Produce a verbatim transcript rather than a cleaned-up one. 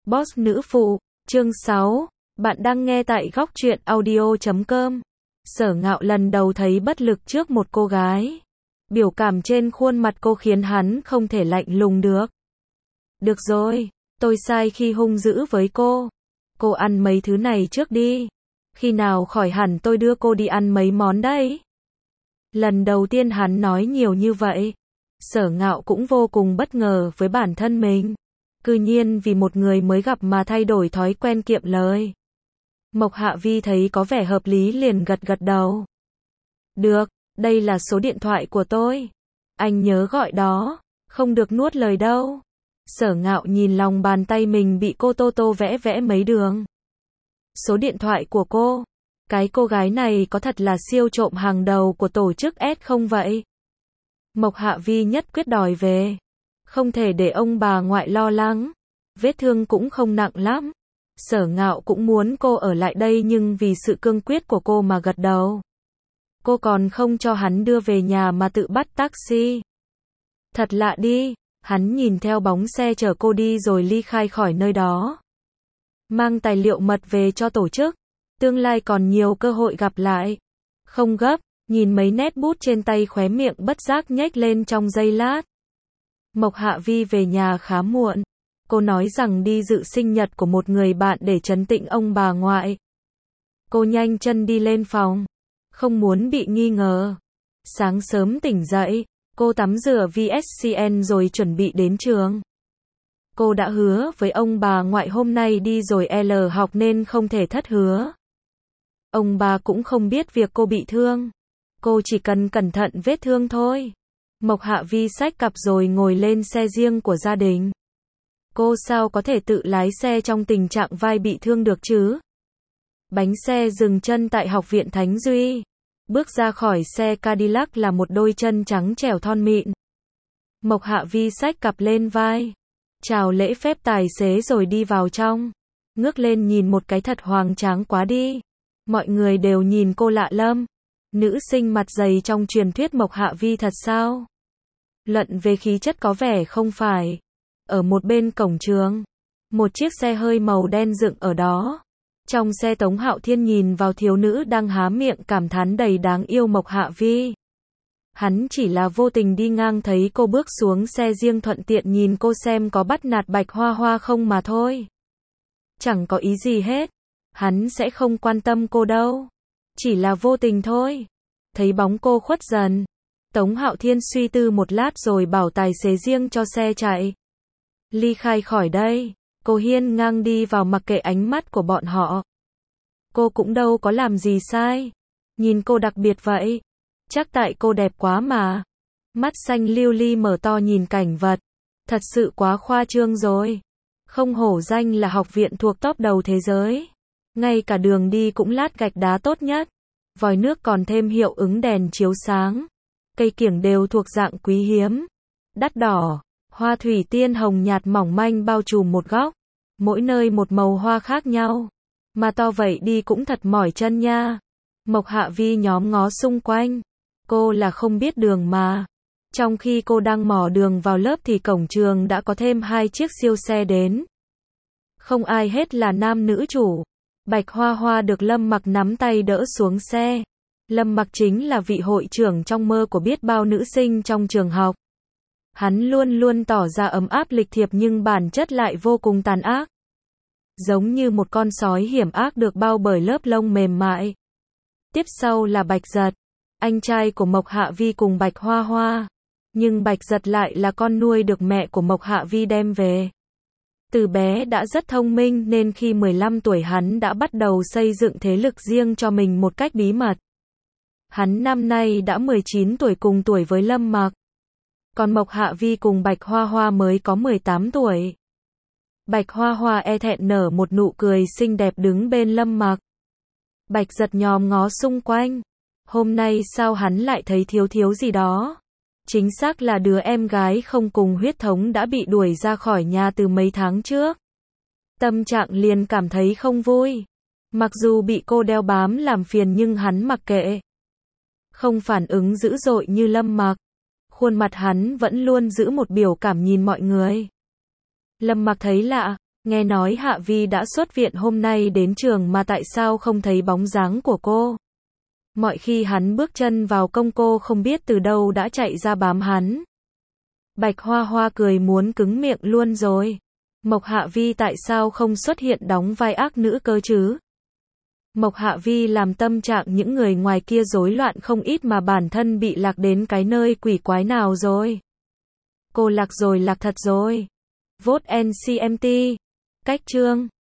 Boss nữ phụ, chương sáu, bạn đang nghe tại góc truyện audio chấm com. Sở Ngạo lần đầu thấy bất lực trước một cô gái. Biểu cảm trên khuôn mặt cô khiến hắn không thể lạnh lùng được. Được rồi, tôi sai khi hung dữ với cô. Cô ăn mấy thứ này trước đi. Khi nào khỏi hẳn tôi đưa cô đi ăn mấy món đấy. Lần đầu tiên hắn nói nhiều như vậy. Sở Ngạo cũng vô cùng bất ngờ với bản thân mình. Cư nhiên vì một người mới gặp mà thay đổi thói quen kiệm lời. Mộc Hạ Vi thấy có vẻ hợp lý liền gật gật đầu. Được, đây là số điện thoại của tôi. Anh nhớ gọi đó, không được nuốt lời đâu. Sở Ngạo nhìn lòng bàn tay mình bị cô Tô Tô vẽ vẽ mấy đường. Số điện thoại của cô. Cái cô gái này có thật là siêu trộm hàng đầu của tổ chức S không vậy? Mộc Hạ Vi nhất quyết đòi về. Không thể để ông bà ngoại lo lắng. Vết thương cũng không nặng lắm. Sở Ngạo cũng muốn cô ở lại đây nhưng vì sự cương quyết của cô mà gật đầu. Cô còn không cho hắn đưa về nhà mà tự bắt taxi. Thật lạ đi, hắn nhìn theo bóng xe chở cô đi rồi ly khai khỏi nơi đó. Mang tài liệu mật về cho tổ chức. Tương lai còn nhiều cơ hội gặp lại. Không gấp, nhìn mấy nét bút trên tay khóe miệng bất giác nhếch lên trong giây lát. Mộc Hạ Vi về nhà khá muộn. Cô nói rằng đi dự sinh nhật của một người bạn để trấn tĩnh ông bà ngoại. Cô nhanh chân đi lên phòng. Không muốn bị nghi ngờ. Sáng sớm tỉnh dậy, cô tắm rửa vê ét xê en rồi chuẩn bị đến trường. Cô đã hứa với ông bà ngoại hôm nay đi rồi L học nên không thể thất hứa. Ông bà cũng không biết việc cô bị thương. Cô chỉ cần cẩn thận vết thương thôi. Mộc Hạ Vi xách cặp rồi ngồi lên xe riêng của gia đình. Cô sao có thể tự lái xe trong tình trạng vai bị thương được chứ? Bánh xe dừng chân tại học viện Thánh Duy. Bước ra khỏi xe Cadillac là một đôi chân trắng trẻo thon mịn. Mộc Hạ Vi xách cặp lên vai. Chào lễ phép tài xế rồi đi vào trong. Ngước lên nhìn một cái thật hoành tráng quá đi. Mọi người đều nhìn cô lạ lắm. Nữ sinh mặt dày trong truyền thuyết Mộc Hạ Vi thật sao? Luận về khí chất có vẻ không phải. Ở một bên cổng trường, một chiếc xe hơi màu đen dựng ở đó. Trong xe Tống Hạo Thiên nhìn vào thiếu nữ đang há miệng cảm thán đầy đáng yêu Mộc Hạ Vi. Hắn chỉ là vô tình đi ngang thấy cô bước xuống xe riêng thuận tiện nhìn cô xem có bắt nạt Bạch Hoa Hoa không mà thôi. Chẳng có ý gì hết. Hắn sẽ không quan tâm cô đâu. Chỉ là vô tình thôi. Thấy bóng cô khuất dần. Tống Hạo Thiên suy tư một lát rồi bảo tài xế riêng cho xe chạy. Ly khai khỏi đây. Cô hiên ngang đi vào mặc kệ ánh mắt của bọn họ. Cô cũng đâu có làm gì sai. Nhìn cô đặc biệt vậy. Chắc tại cô đẹp quá mà. Mắt xanh lưu ly mở to nhìn cảnh vật. Thật sự quá khoa trương rồi. Không hổ danh là học viện thuộc top đầu thế giới. Ngay cả đường đi cũng lát gạch đá tốt nhất. Vòi nước còn thêm hiệu ứng đèn chiếu sáng. Cây kiểng đều thuộc dạng quý hiếm. Đắt đỏ. Hoa thủy tiên hồng nhạt mỏng manh bao trùm một góc. Mỗi nơi một màu hoa khác nhau. Mà to vậy đi cũng thật mỏi chân nha. Mộc Hạ Vi nhóm ngó xung quanh. Cô là không biết đường mà. Trong khi cô đang mò đường vào lớp thì cổng trường đã có thêm hai chiếc siêu xe đến. Không ai hết là nam nữ chủ. Bạch Hoa Hoa được Lâm Mặc nắm tay đỡ xuống xe. Lâm Mặc chính là vị hội trưởng trong mơ của biết bao nữ sinh trong trường học. Hắn luôn luôn tỏ ra ấm áp lịch thiệp nhưng bản chất lại vô cùng tàn ác. Giống như một con sói hiểm ác được bao bởi lớp lông mềm mại. Tiếp sau là Bạch Giật, anh trai của Mộc Hạ Vi cùng Bạch Hoa Hoa. Nhưng Bạch Giật lại là con nuôi được mẹ của Mộc Hạ Vi đem về. Từ bé đã rất thông minh nên khi mười lăm tuổi hắn đã bắt đầu xây dựng thế lực riêng cho mình một cách bí mật. Hắn năm nay đã mười chín tuổi cùng tuổi với Lâm Mặc. Còn Mộc Hạ Vi cùng Bạch Hoa Hoa mới có mười tám tuổi. Bạch Hoa Hoa e thẹn nở một nụ cười xinh đẹp đứng bên Lâm Mặc. Bạch Giật nhòm ngó xung quanh. Hôm nay sao hắn lại thấy thiếu thiếu gì đó? Chính xác là đứa em gái không cùng huyết thống đã bị đuổi ra khỏi nhà từ mấy tháng trước. Tâm trạng liền cảm thấy không vui. Mặc dù bị cô đeo bám làm phiền nhưng hắn mặc kệ. Không phản ứng dữ dội như Lâm Mặc. Khuôn mặt hắn vẫn luôn giữ một biểu cảm nhìn mọi người. Lâm Mặc thấy lạ, Nghe nói Hạ Vi đã xuất viện hôm nay đến trường mà tại sao không thấy bóng dáng của cô? Mọi khi hắn bước chân vào công cô không biết từ đâu đã chạy ra bám hắn. Bạch Hoa Hoa cười muốn cứng miệng luôn rồi. Mộc Hạ Vi tại sao không xuất hiện đóng vai ác nữ cơ chứ? Mộc Hạ Vi làm tâm trạng những người ngoài kia rối loạn không ít mà bản thân bị lạc đến cái nơi quỷ quái nào rồi. Cô lạc rồi lạc thật rồi. Vote en xê em tê. Cách chương